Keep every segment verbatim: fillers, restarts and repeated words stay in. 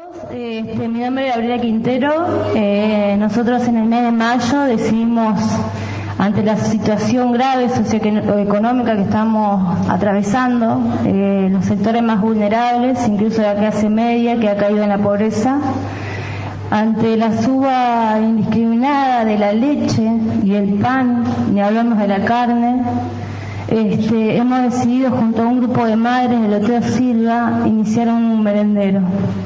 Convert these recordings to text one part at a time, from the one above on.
Este, mi nombre es Gabriela Quintero. Eh, nosotros en el mes de mayo decidimos, ante la situación grave socioeconómica que estamos atravesando, eh, los sectores más vulnerables, incluso la clase media que ha caído en la pobreza, ante la suba indiscriminada de la leche y el pan, ni hablamos de la carne, este, hemos decidido junto a un grupo de madres del Hotel Silva iniciar un merendero.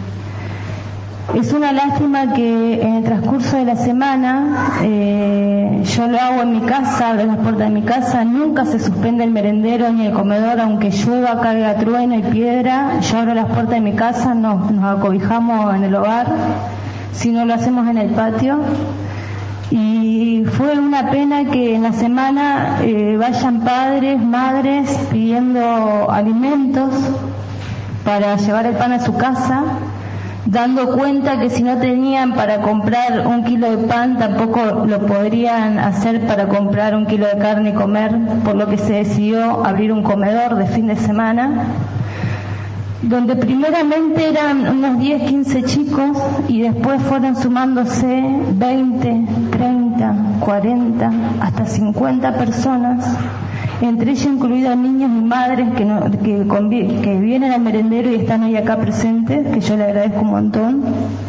Es una lástima que en el transcurso de la semana, eh, yo lo hago en mi casa, abro las puertas de mi casa, nunca se suspende el merendero ni el comedor, aunque llueva, caiga trueno y piedra, yo abro las puertas de mi casa, nos, nos acobijamos en el hogar, si no lo hacemos en el patio. Y fue una pena que en la semana eh, vayan padres, madres pidiendo alimentos para llevar el pan a su casa, dando cuenta que si no tenían para comprar un kilo de pan, tampoco lo podrían hacer para comprar un kilo de carne y comer, por lo que se decidió abrir un comedor de fin de semana, donde primeramente eran unos diez, quince chicos y después fueron sumándose veinte, treinta, cuarenta, hasta cincuenta personas, entre ellas incluidas niños y madres que, no, que, convi- que vienen al merendero y están hoy acá presentes, que yo le agradezco un montón.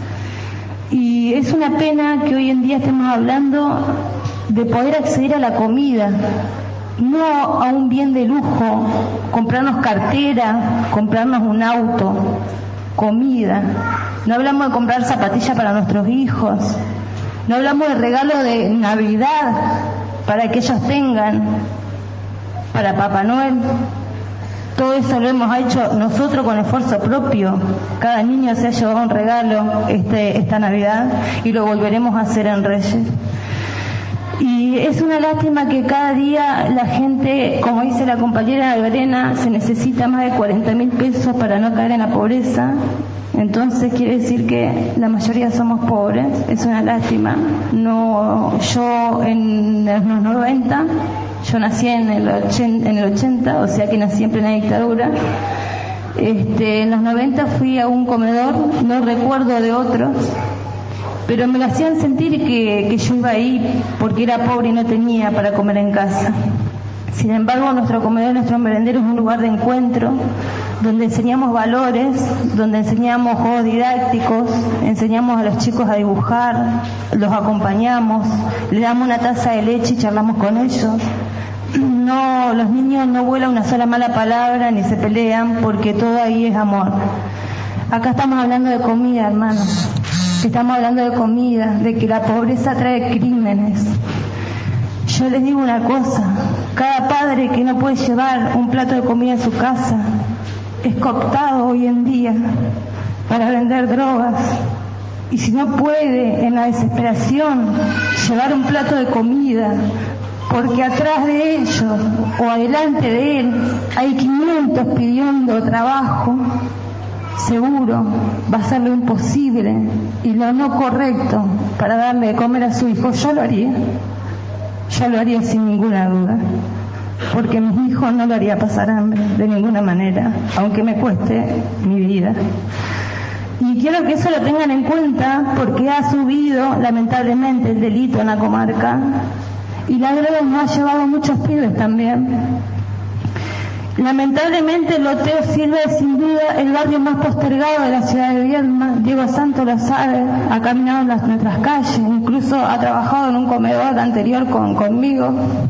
Y es una pena que hoy en día estemos hablando de poder acceder a la comida, no a un bien de lujo, comprarnos cartera, comprarnos un auto, comida. No hablamos de comprar zapatillas para nuestros hijos, no hablamos de regalo de Navidad para que ellos tengan, para Papá Noel. Todo eso lo hemos hecho nosotros con esfuerzo propio. Cada niño se ha llevado un regalo este, esta Navidad y lo volveremos a hacer en Reyes. Y es una lástima que cada día la gente, como dice la compañera Lorena, se necesita más de cuarenta mil pesos para no caer en la pobreza. Entonces quiere decir que la mayoría somos pobres. Es una lástima. No, yo en los noventa, yo nací en el ochenta, en el ochenta, o sea que nací en plena dictadura. Este, en los noventa fui a un comedor, no recuerdo de otros, pero me lo hacían sentir que, que yo iba ahí porque era pobre y no tenía para comer en casa. Sin embargo, nuestro comedor, nuestro merendero es un lugar de encuentro, donde enseñamos valores, donde enseñamos juegos didácticos, enseñamos a los chicos a dibujar, los acompañamos, le damos una taza de leche y charlamos con ellos. No, los niños no vuelan una sola mala palabra ni se pelean, porque todo ahí es amor. Acá estamos hablando de comida, hermanos. Estamos hablando de comida, de que la pobreza trae crímenes. Yo les digo una cosa, cada padre que no puede llevar un plato de comida a su casa es cooptado hoy en día para vender drogas. Y si no puede, en la desesperación, llevar un plato de comida, porque atrás de ellos o adelante de él hay quinientos pidiendo trabajo, seguro va a ser lo imposible y lo no correcto para darle de comer a su hijo. Yo lo haría, yo lo haría sin ninguna duda, porque mis hijos no lo haría pasar hambre de ninguna manera, aunque me cueste mi vida. Y quiero que eso lo tengan en cuenta, porque ha subido lamentablemente el delito en la comarca y la droga nos ha llevado a muchos pibes también. Lamentablemente el Hotel Silva es sin duda el barrio más postergado de la ciudad de Viedma. Diego Santos lo sabe, ha caminado en las, nuestras calles, incluso ha trabajado en un comedor anterior con, conmigo.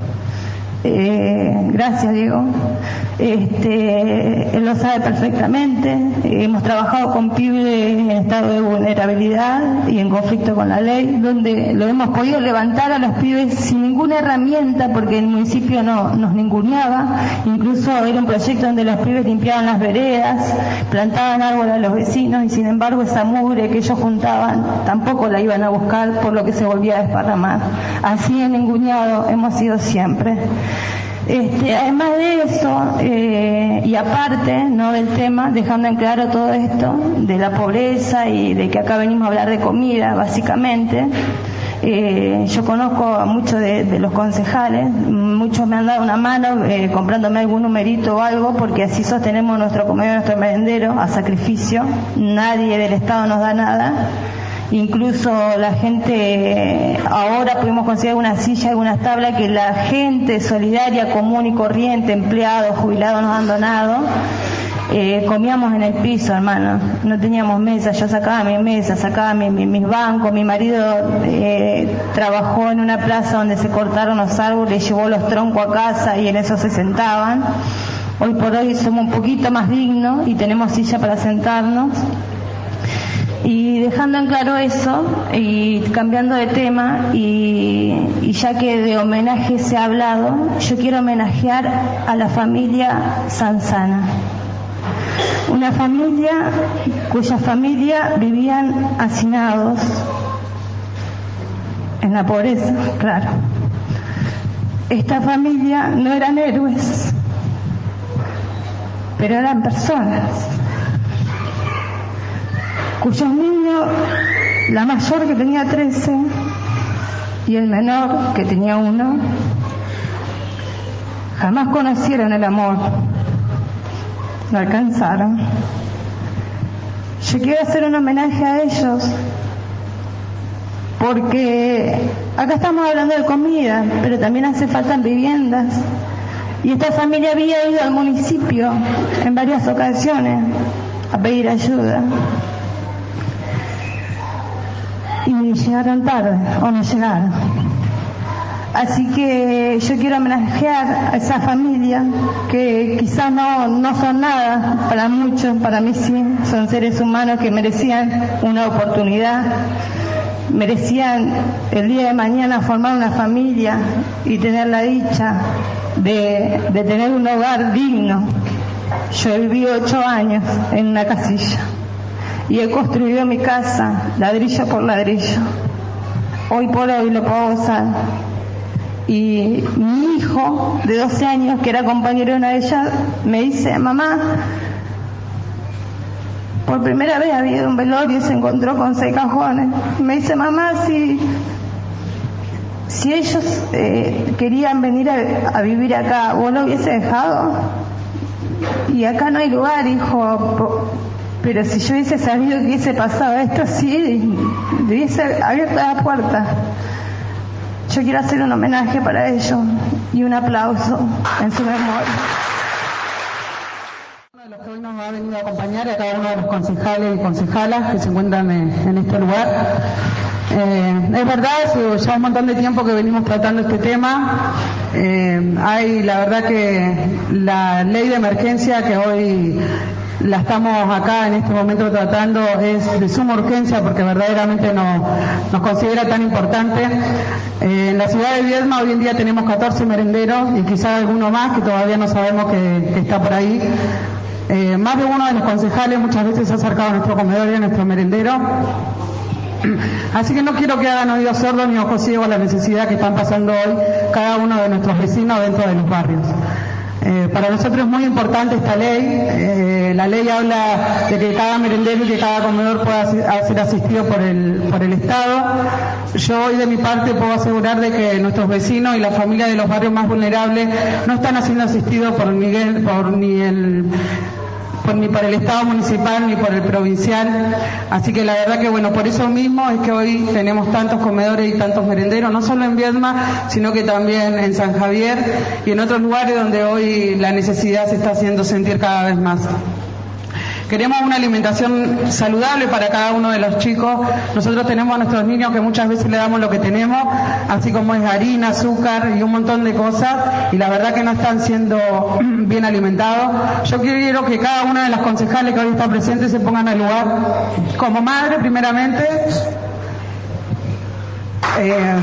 Eh, gracias, Diego. Este, él lo sabe perfectamente. Eh, hemos trabajado con pibes en estado de vulnerabilidad y en conflicto con la ley, donde lo hemos podido levantar a los pibes sin ninguna herramienta, porque el municipio no nos ninguneaba. Incluso era un proyecto donde los pibes limpiaban las veredas, plantaban árboles a los vecinos, y sin embargo esa mugre que ellos juntaban tampoco la iban a buscar, por lo que se volvía a desparramar. Así de ninguneado hemos sido siempre. Este, además de eso, eh, y aparte, no del tema, dejando en claro todo esto de la pobreza y de que acá venimos a hablar de comida, básicamente, Eh, yo conozco a muchos de, de los concejales, muchos me han dado una mano eh, comprándome algún numerito o algo, porque así sostenemos nuestro comedor, nuestro merendero a sacrificio. Nadie del Estado nos da nada. Incluso la gente, ahora pudimos conseguir una silla, algunas tablas que la gente solidaria, común y corriente, empleados, jubilados nos han donado. Eh, comíamos en el piso, hermano, no teníamos mesa. Yo sacaba mi mesa, sacaba mi, mi, mis bancos. Mi marido eh, trabajó en una plaza donde se cortaron los árboles, llevó los troncos a casa y en eso se sentaban. Hoy por hoy somos un poquito más dignos y tenemos silla para sentarnos. Y dejando en claro eso y cambiando de tema, y, y ya que de homenaje se ha hablado, yo quiero homenajear a la familia Sanzana. Una familia cuya familia vivían hacinados en la pobreza, claro. Esta familia no eran héroes, pero eran personas cuyos niños, la mayor que tenía trece y el menor que tenía uno, jamás conocieron el amor. No alcanzaron. Yo quiero hacer un homenaje a ellos porque acá estamos hablando de comida, pero también hace falta viviendas, y esta familia había ido al municipio en varias ocasiones a pedir ayuda y llegaron tarde o no llegaron. Así que yo quiero homenajear a esa familia que quizás no, no son nada para muchos, para mí sí, son seres humanos que merecían una oportunidad, merecían el día de mañana formar una familia y tener la dicha de, de tener un hogar digno. Yo he vivido ocho años en una casilla y he construido mi casa ladrillo por ladrillo. Hoy por hoy lo puedo gozar. Y mi hijo de doce años, que era compañero de una de ellas, me dice: mamá, por primera vez había ido a un velorio y se encontró con seis cajones. Me dice: mamá, si, si ellos eh, querían venir a, a vivir acá, ¿vos lo hubiese dejado? Y acá no hay lugar, hijo. Pero si yo hubiese sabido que hubiese pasado esto, sí, le hubiese abierto la puerta. Yo quiero hacer un homenaje para ellos y un aplauso en su memoria. Uno de los que hoy nos ha venido a acompañar a cada uno de los concejales y concejalas que se encuentran en, en este lugar. Eh, es verdad, ya un montón de tiempo que venimos tratando este tema. Eh, hay, la verdad que la ley de emergencia que hoy la estamos acá en este momento tratando es de suma urgencia porque verdaderamente nos, nos considera tan importante. Eh, en la ciudad de Viedma hoy en día tenemos catorce merenderos y quizás alguno más que todavía no sabemos que, que está por ahí. Eh, más de uno de los concejales muchas veces se ha acercado a nuestro comedor y a nuestro merendero. Así que no quiero que hagan oídos sordos ni ojos ciegos a la necesidad que están pasando hoy cada uno de nuestros vecinos dentro de los barrios. Eh, para nosotros es muy importante esta ley. Eh, la ley habla de que cada merendero y que cada comedor pueda ser asistido por el, por el Estado. Yo hoy de mi parte puedo asegurar de que nuestros vecinos y las familias de los barrios más vulnerables no están siendo asistidos por, Miguel, por ni el... Por, ni por el Estado municipal ni por el provincial, así que la verdad que bueno, por eso mismo es que hoy tenemos tantos comedores y tantos merenderos, no solo en Viedma, sino que también en San Javier y en otros lugares donde hoy la necesidad se está haciendo sentir cada vez más. Queremos una alimentación saludable para cada uno de los chicos. Nosotros tenemos a nuestros niños que muchas veces le damos lo que tenemos, así como es harina, azúcar y un montón de cosas, y la verdad que no están siendo bien alimentados. Yo quiero que cada una de las concejales que hoy está presente se pongan al lugar como madre primeramente. Eh,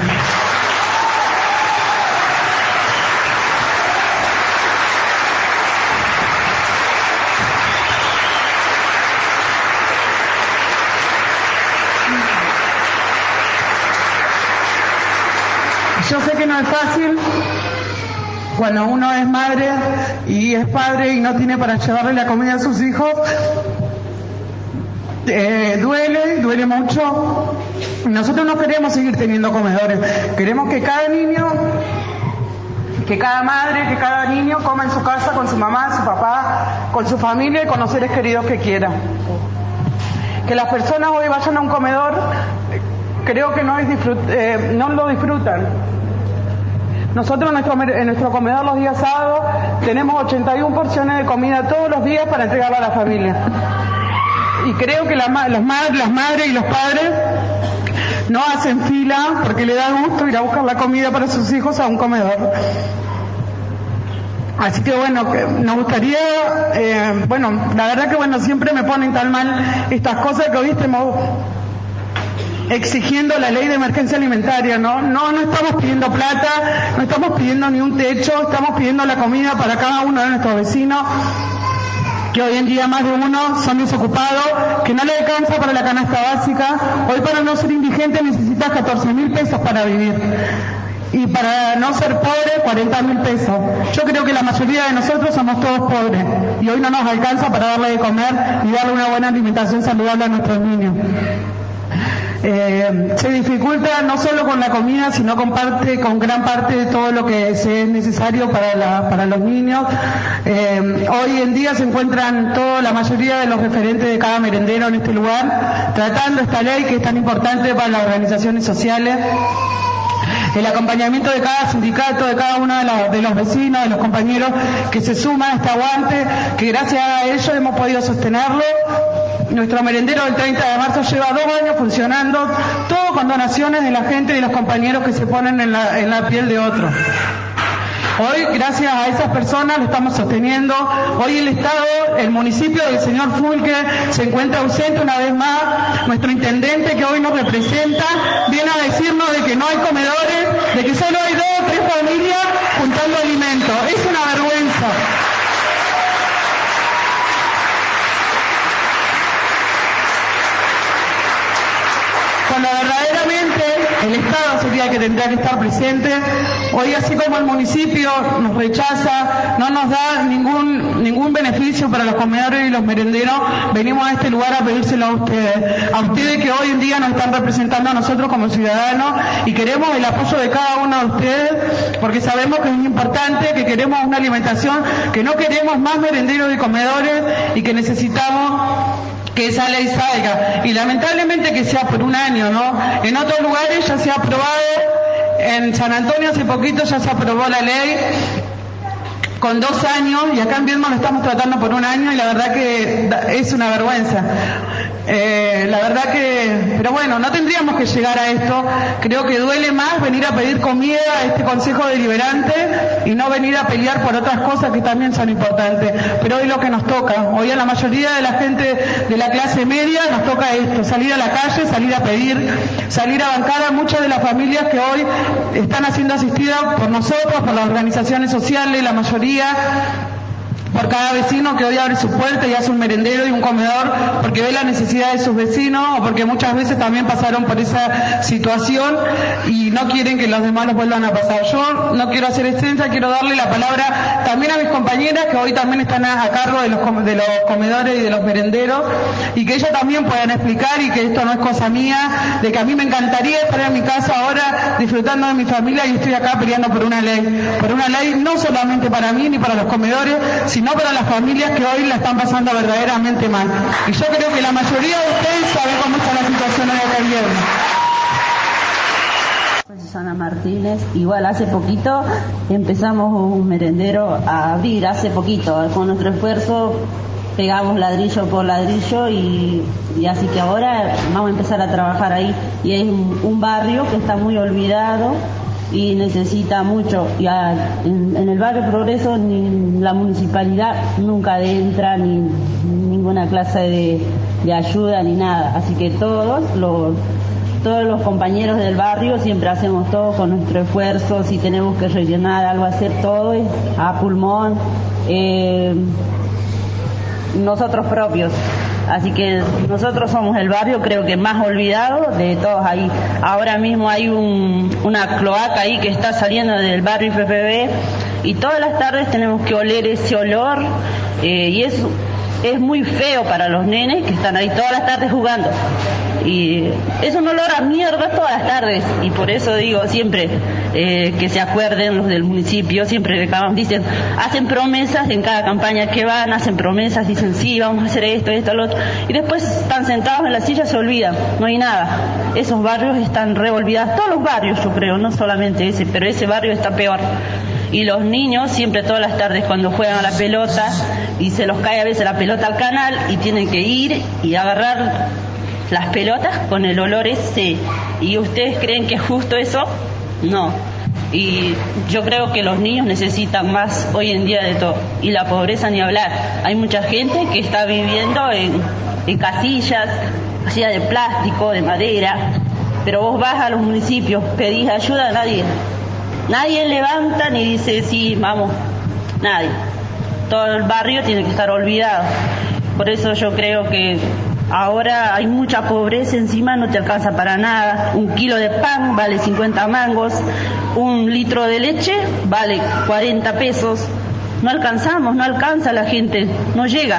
Yo sé que no es fácil cuando uno es madre y es padre y no tiene para llevarle la comida a sus hijos. Eh, duele, duele. duele mucho. Nosotros no queremos seguir teniendo comedores, queremos que cada niño, que cada madre, que cada niño coma en su casa con su mamá, su papá, con su familia y con los seres queridos que quiera. Que las personas hoy vayan a un comedor, creo que no, es disfrut eh, no lo disfrutan. Nosotros en nuestro, en nuestro comedor los días sábados tenemos ochenta y una porciones de comida todos los días para entregarla a la familia. Y creo que la, las, madres, las madres y los padres no hacen fila porque le da gusto ir a buscar la comida para sus hijos a un comedor. Así que bueno, nos gustaría, eh, bueno, la verdad que bueno, siempre me ponen tan mal estas cosas que hoy estemos exigiendo la ley de emergencia alimentaria, ¿no? No, no estamos pidiendo plata, no estamos pidiendo ni un techo, estamos pidiendo la comida para cada uno de nuestros vecinos, que hoy en día más de uno son desocupados, que no le alcanza para la canasta básica. Hoy para no ser indigente necesitas catorce mil pesos para vivir. Y para no ser pobre, cuarenta mil pesos. Yo creo que la mayoría de nosotros somos todos pobres. Y hoy no nos alcanza para darle de comer y darle una buena alimentación saludable a nuestros niños. Eh, se dificulta no solo con la comida, sino con parte, con gran parte de todo lo que es necesario para, la, para los niños. Eh, hoy en día se encuentran toda la mayoría de los referentes de cada merendero en este lugar, tratando esta ley que es tan importante para las organizaciones sociales. El acompañamiento de cada sindicato, de cada uno de los, de los vecinos, de los compañeros que se suman a este aguante, que gracias a ellos hemos podido sostenerlo. Nuestro merendero del treinta de marzo lleva dos años funcionando, todo con donaciones de la gente y de los compañeros que se ponen en la, en la piel de otros. Hoy, gracias a esas personas, lo estamos sosteniendo. Hoy el Estado, el municipio del señor Fulke se encuentra ausente una vez más. Nuestro intendente, que hoy nos representa, viene a decirnos de que no hay comedores, de que solo hay dos o tres familias juntando alimentos. Es una vergüenza. Cuando verdaderamente el Estado sería el que tendría que estar presente. Hoy, así como el municipio nos rechaza, no nos da ningún ningún beneficio para los comedores y los merenderos, venimos a este lugar a pedírselo a ustedes, a ustedes que hoy en día nos están representando a nosotros como ciudadanos, y queremos el apoyo de cada uno de ustedes, porque sabemos que es importante, que queremos una alimentación, que no queremos más merenderos y comedores, y que necesitamos que esa ley salga, y lamentablemente que sea por un año, ¿no? En otros lugares ya se ha aprobado, en San Antonio hace poquito ya se aprobó la ley con dos años, y acá en Viedma lo estamos tratando por un año, y la verdad que es una vergüenza. Eh, la verdad que, pero bueno, no tendríamos que llegar a esto. Creo que duele más venir a pedir comida a este Consejo Deliberante y no venir a pelear por otras cosas que también son importantes. Pero hoy lo que nos toca, hoy a la mayoría de la gente de la clase media nos toca esto: salir a la calle, salir a pedir, salir a bancar a muchas de las familias que hoy están siendo asistidas por nosotros, por las organizaciones sociales, la mayoría, por cada vecino que hoy abre su puerta y hace un merendero y un comedor porque ve la necesidad de sus vecinos, o porque muchas veces también pasaron por esa situación y no quieren que los demás los vuelvan a pasar. Yo no quiero hacer extensa, quiero darle la palabra también a mis compañeras que hoy también están a, a cargo de los, de los comedores y de los merenderos, y que ellas también puedan explicar, y que esto no es cosa mía, de que a mí me encantaría estar en mi casa ahora disfrutando de mi familia, y estoy acá peleando por una ley, por una ley no solamente para mí ni para los comedores, sino sino para las familias que hoy la están pasando verdaderamente mal. Y yo creo que la mayoría de ustedes saben cómo está la situación en el gobierno. Soy Susana Martínez. Igual hace poquito empezamos un merendero a abrir, hace poquito, con nuestro esfuerzo pegamos ladrillo por ladrillo, y, y así que ahora vamos a empezar a trabajar ahí. Y es un, un barrio que está muy olvidado y necesita mucho. Y a, en, en el barrio Progreso ni la municipalidad nunca entra, ni ninguna clase de, de ayuda ni nada. Así que todos los todos los compañeros del barrio siempre hacemos todo con nuestro esfuerzo. Si tenemos que rellenar algo, hacer todo es a pulmón, eh, nosotros propios. Así que nosotros somos el barrio, creo que más olvidado de todos ahí. Ahora mismo hay un, una cloaca ahí que está saliendo del barrio I F P B, y todas las tardes tenemos que oler ese olor, eh, y es es muy feo para los nenes que están ahí todas las tardes jugando. Y es un olor a mierda todas las tardes, y por eso digo siempre eh, que se acuerden los del municipio, siempre dicen, hacen promesas en cada campaña que van, hacen promesas, dicen sí, vamos a hacer esto, esto, lo otro, y después están sentados en la silla, se olvidan, no hay nada. Esos barrios están re olvidados, todos los barrios yo creo, no solamente ese, pero ese barrio está peor. Y los niños siempre todas las tardes cuando juegan a la pelota y se los cae a veces la pelota al canal y tienen que ir y agarrar las pelotas con el olor ese. ¿Y ustedes creen que es justo eso? No. Y yo creo que los niños necesitan más hoy en día de todo. Y la pobreza ni hablar. Hay mucha gente que está viviendo en, en casillas, casillas de plástico, de madera. Pero vos vas a los municipios, pedís ayuda a nadie. Nadie levanta ni dice sí, vamos. Nadie. Todo el barrio tiene que estar olvidado. Por eso yo creo que ahora hay mucha pobreza encima, no te alcanza para nada. Un kilo de pan vale cincuenta mangos, un litro de leche vale cuarenta pesos. No alcanzamos, no alcanza la gente, no llega.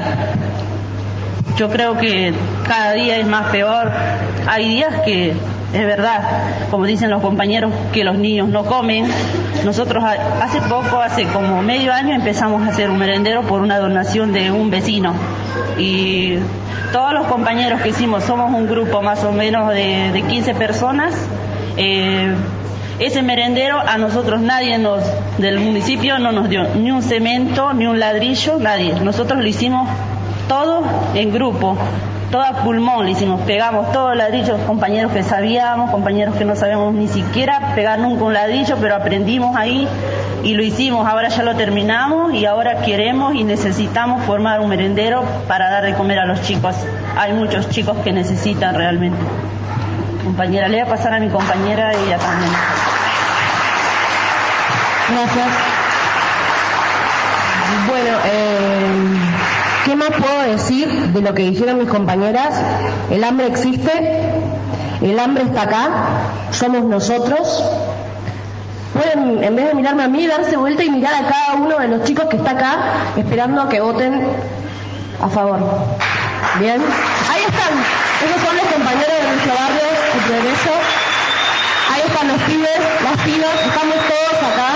Yo creo que cada día es más peor. Hay días que es verdad, como dicen los compañeros, que los niños no comen. Nosotros hace poco, hace como medio año, empezamos a hacer un merendero por una donación de un vecino. Y todos los compañeros que hicimos, somos un grupo más o menos de, de quince personas. Eh, ese merendero a nosotros nadie nos del municipio no nos dio ni un cemento, ni un ladrillo, nadie. Nosotros lo hicimos todo en grupo, todo a pulmón, le hicimos, pegamos todos los ladrillos, compañeros que sabíamos, compañeros que no sabíamos ni siquiera pegar nunca un ladrillo, pero aprendimos ahí y lo hicimos. Ahora ya lo terminamos y ahora queremos y necesitamos formar un merendero para dar de comer a los chicos. Hay muchos chicos que necesitan realmente. Compañera, le voy a pasar a mi compañera y ella también. Gracias. Bueno, eh, ¿qué más puedo decir de lo que dijeron mis compañeras? El hambre existe, el hambre está acá, somos nosotros. Pueden, en vez de mirarme a mí, darse vuelta y mirar a cada uno de los chicos que está acá, esperando a que voten a favor. Bien, ahí están, esos son los compañeros de nuestro barrio, el Progreso. Ahí están los pibes, las pibas, estamos todos acá.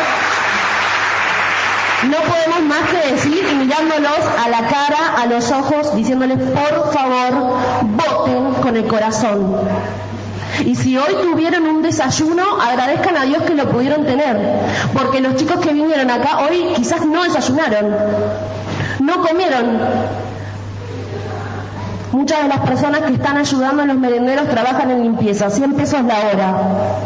No podemos más que decir y mirándolos a la cara, a los ojos, diciéndoles por favor, voten con el corazón. Y si hoy tuvieron un desayuno, agradezcan a Dios que lo pudieron tener, porque los chicos que vinieron acá hoy quizás no desayunaron, no comieron. Muchas de las personas que están ayudando en los merenderos trabajan en limpieza, cien pesos la hora.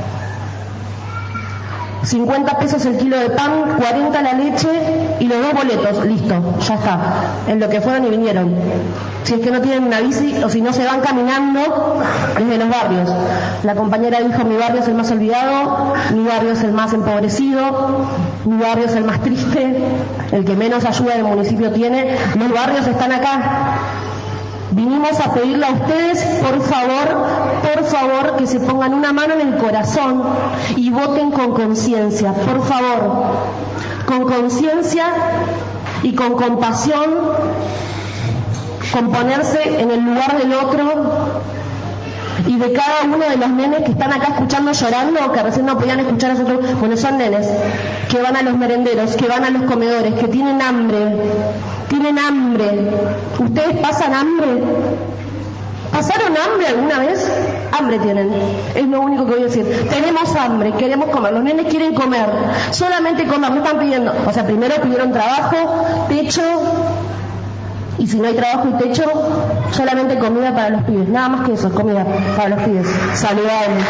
cincuenta pesos el kilo de pan, cuarenta la leche y los dos boletos, listo, ya está, en lo que fueron y vinieron. Si es que no tienen una bici o si no se van caminando desde los barrios. La compañera dijo, mi barrio es el más olvidado, mi barrio es el más empobrecido, mi barrio es el más triste, el que menos ayuda del municipio tiene. Los barrios están acá. Vinimos a pedirle a ustedes, por favor, por favor, que se pongan una mano en el corazón y voten con conciencia, por favor, con conciencia y con compasión, con ponerse en el lugar del otro y de cada uno de los nenes que están acá escuchando llorando, que recién no podían escuchar a nosotros. Bueno, son nenes que van a los merenderos, que van a los comedores, que tienen hambre, tienen hambre. ¿Ustedes pasan hambre? ¿Pasaron hambre alguna vez? Hambre tienen, es lo único que voy a decir. Tenemos hambre, queremos comer, los nenes quieren comer, solamente comer, no están pidiendo. O sea, primero pidieron trabajo, techo, y si no hay trabajo y techo, solamente comida para los pibes, nada más que eso, comida para los pibes, saludable.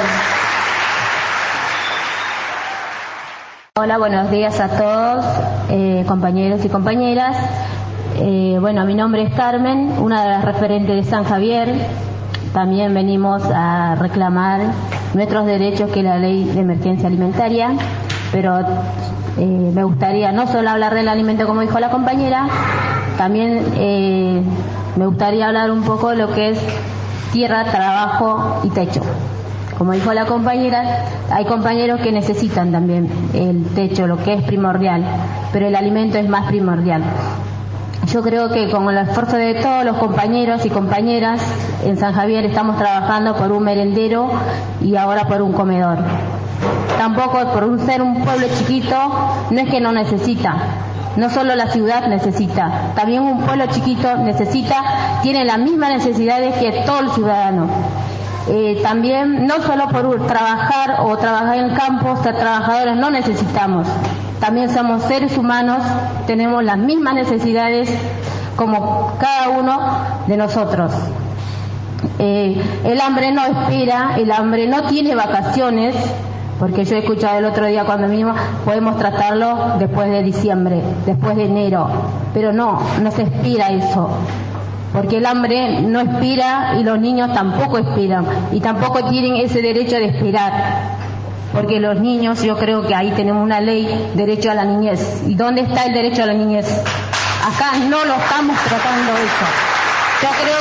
Hola, buenos días a todos, eh, compañeros y compañeras. Eh, bueno, mi nombre es Carmen, una de las referentes de San Javier. También venimos a reclamar nuestros derechos, que es la ley de emergencia alimentaria, pero eh, me gustaría no solo hablar del alimento como dijo la compañera, también eh, me gustaría hablar un poco de lo que es tierra, trabajo y techo. Como dijo la compañera, hay compañeros que necesitan también el techo, lo que es primordial, pero el alimento es más primordial. yo creo que con el esfuerzo de todos los compañeros y compañeras en San Javier estamos trabajando por un merendero y ahora por un comedor. Tampoco por un ser un pueblo chiquito, no es que no necesita, no solo la ciudad necesita, también un pueblo chiquito necesita, tiene las mismas necesidades que todo el ciudadano. Eh, también no solo por trabajar o trabajar en el campo, ser trabajadores no necesitamos, también somos seres humanos, tenemos las mismas necesidades como cada uno de nosotros. Eh, el hambre no espera, el hambre no tiene vacaciones, porque yo he escuchado el otro día cuando mismo podemos tratarlo después de diciembre, después de enero, pero no, no se expira eso. Porque el hambre no expira y los niños tampoco expiran y tampoco tienen ese derecho de esperar, porque los niños, yo creo que ahí tenemos una ley, derecho a la niñez. ¿Y dónde está el derecho a la niñez? Acá no lo estamos tratando eso. Yo creo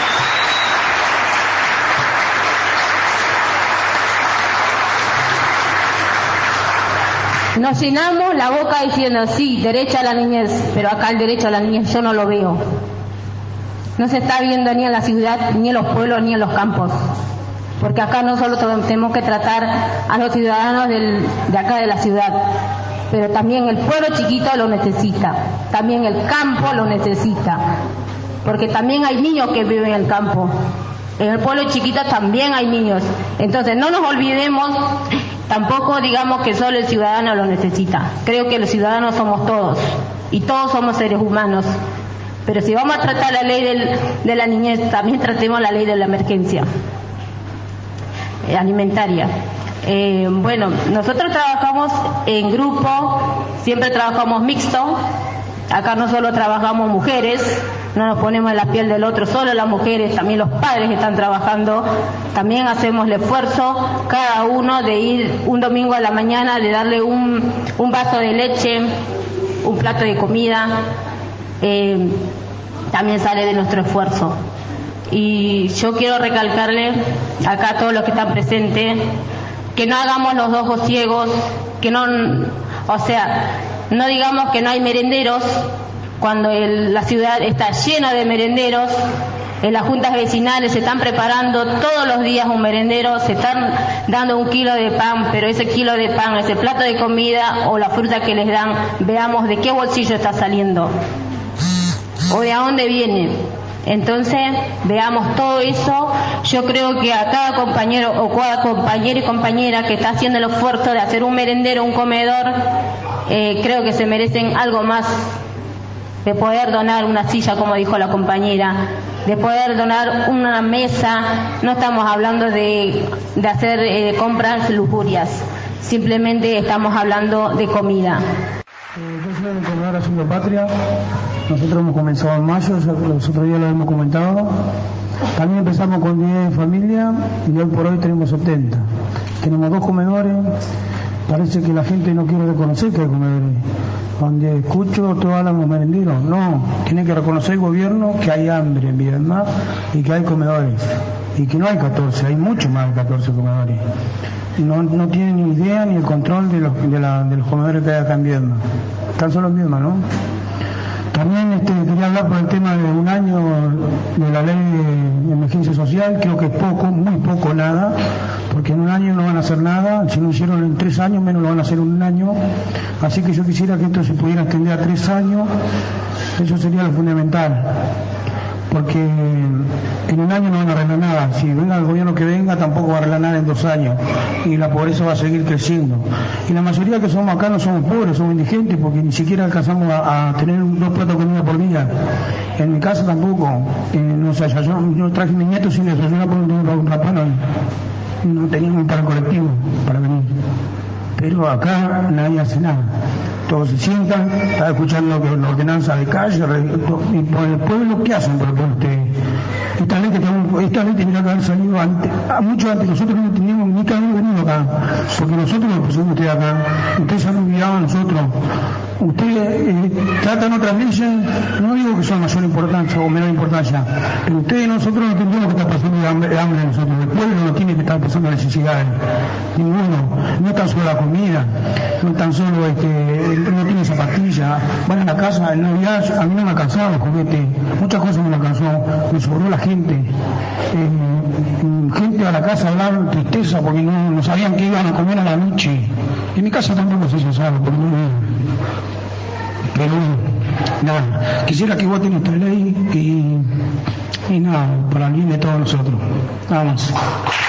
que nos llenamos la boca diciendo sí, derecho a la niñez, pero acá el derecho a la niñez yo no lo veo. No se está viendo ni en la ciudad, ni en los pueblos, ni en los campos. Porque acá no solo tenemos que tratar a los ciudadanos del, de acá de la ciudad, pero también el pueblo chiquito lo necesita, también el campo lo necesita, porque también hay niños que viven en el campo. En el pueblo chiquito también hay niños. Entonces no nos olvidemos, tampoco digamos que solo el ciudadano lo necesita. Creo que los ciudadanos somos todos, y todos somos seres humanos. Pero si vamos a tratar la ley del, de la niñez, también tratemos la ley de la emergencia eh, alimentaria. Eh, bueno, nosotros trabajamos en grupo, siempre trabajamos mixto. Acá no solo trabajamos mujeres, no nos ponemos en la piel del otro, solo las mujeres, también los padres están trabajando. También hacemos el esfuerzo, cada uno, de ir un domingo a la mañana, de darle un, un vaso de leche, un plato de comida. Eh, también sale de nuestro esfuerzo. Y yo quiero recalcarle acá a todos los que están presentes que no hagamos los ojos ciegos, que no, o sea, no digamos que no hay merenderos cuando el, la ciudad está llena de merenderos. En las juntas vecinales se están preparando todos los días un merendero, se están dando un kilo de pan, pero ese kilo de pan, ese plato de comida o la fruta que les dan, veamos de qué bolsillo está saliendo o de a dónde viene. Entonces, veamos todo eso. Yo creo que a cada compañero o cada compañero y compañera que está haciendo el esfuerzo de hacer un merendero, un comedor, eh, creo que se merecen algo más, de poder donar una silla, como dijo la compañera, de poder donar una mesa. No estamos hablando de, de hacer eh, compras lujurias, simplemente estamos hablando de comida. Yo soy el comedor Haciendo Patria. Nosotros hemos comenzado en mayo, ya los otros días lo hemos comentado. También empezamos con diez familias y hoy por hoy tenemos setenta. Tenemos dos comedores. Parece que la gente no quiere reconocer que hay comedores. Donde escucho todos hablamos merenderos. No, tiene que reconocer el gobierno que hay hambre en Viedma y que hay comedores. Y que no hay catorce, hay mucho más de catorce comedores. No, no tienen ni idea ni el control de los, de, la, de los comedores que hay acá en Viedma. Están solo en Viedma, ¿no? También este, quería hablar por el tema de un año de la ley de emergencia social. Creo que es poco, muy poco, nada, porque en un año no van a hacer nada. Si lo hicieron en tres años, menos lo van a hacer en un año. Así que yo quisiera que esto se pudiera extender a tres años. Eso sería lo fundamental, porque en un año no van a arreglar nada. Si venga el gobierno que venga, tampoco va a arreglar nada en dos años, y la pobreza va a seguir creciendo. Y la mayoría que somos acá no somos pobres, somos indigentes, porque ni siquiera alcanzamos a, a tener dos platos de comida por día. En mi casa tampoco. Eh, no sé, yo, yo traje a mis nietos sin desayunar por un rapano, no teníamos para el colectivo para venir. Pero acá nadie hace nada. Todos se sientan, están escuchando la ordenanza de calle, y por el pueblo, ¿qué hacen por el pueblo ustedes? Esta ley que tenemos, esta ley tendría que haber salido antes, mucho antes. Nosotros no teníamos ni que haber venido acá, porque nosotros nos pusimos ustedes acá, ustedes se han olvidado a nosotros. Ustedes eh, tratan otras leyes, no digo que son mayor importancia o menor importancia, pero ustedes y nosotros no tendríamos que estar pasando de hambre, hambre nosotros, el pueblo no tiene que estar pasando necesidades, ninguno, no tan solo la comida, no tan solo este, no tiene zapatillas, van a la casa, en Navidad a mí no me alcanzaba los juguetes, muchas cosas me alcanzó, me sobró la gente, eh, gente a la casa a hablar tristeza porque no, no sabían que iban a comer a la noche, en mi casa tampoco se sabe, porque no. Pero nada, quisiera que voten esta ley y, y nada, para el bien de todos nosotros. Nada más.